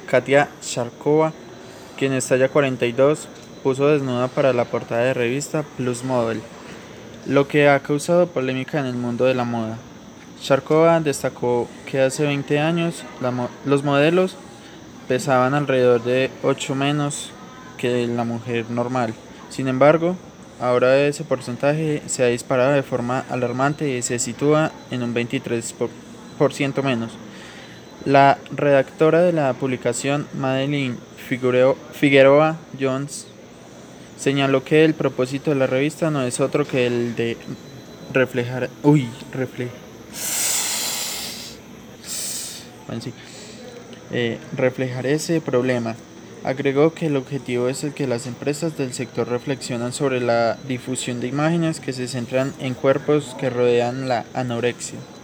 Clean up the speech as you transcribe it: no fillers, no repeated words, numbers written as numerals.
Katia Sharkova, quien es talla 42, puso desnuda para la portada de revista Plus Model, lo que ha causado polémica en el mundo de la moda. Sharkova destacó que hace 20 años los modelos pesaban alrededor de 8 menos que la mujer normal. Sin embargo, ahora ese porcentaje se ha disparado de forma alarmante y se sitúa en un 23% menos. La redactora de la publicación, Madeline Figueroa Jones, señaló que el propósito de la revista no es otro que el de reflejar, bueno, sí, reflejar ese problema. Agregó que el objetivo es el que las empresas del sector reflexionan sobre la difusión de imágenes que se centran en cuerpos que rodean la anorexia.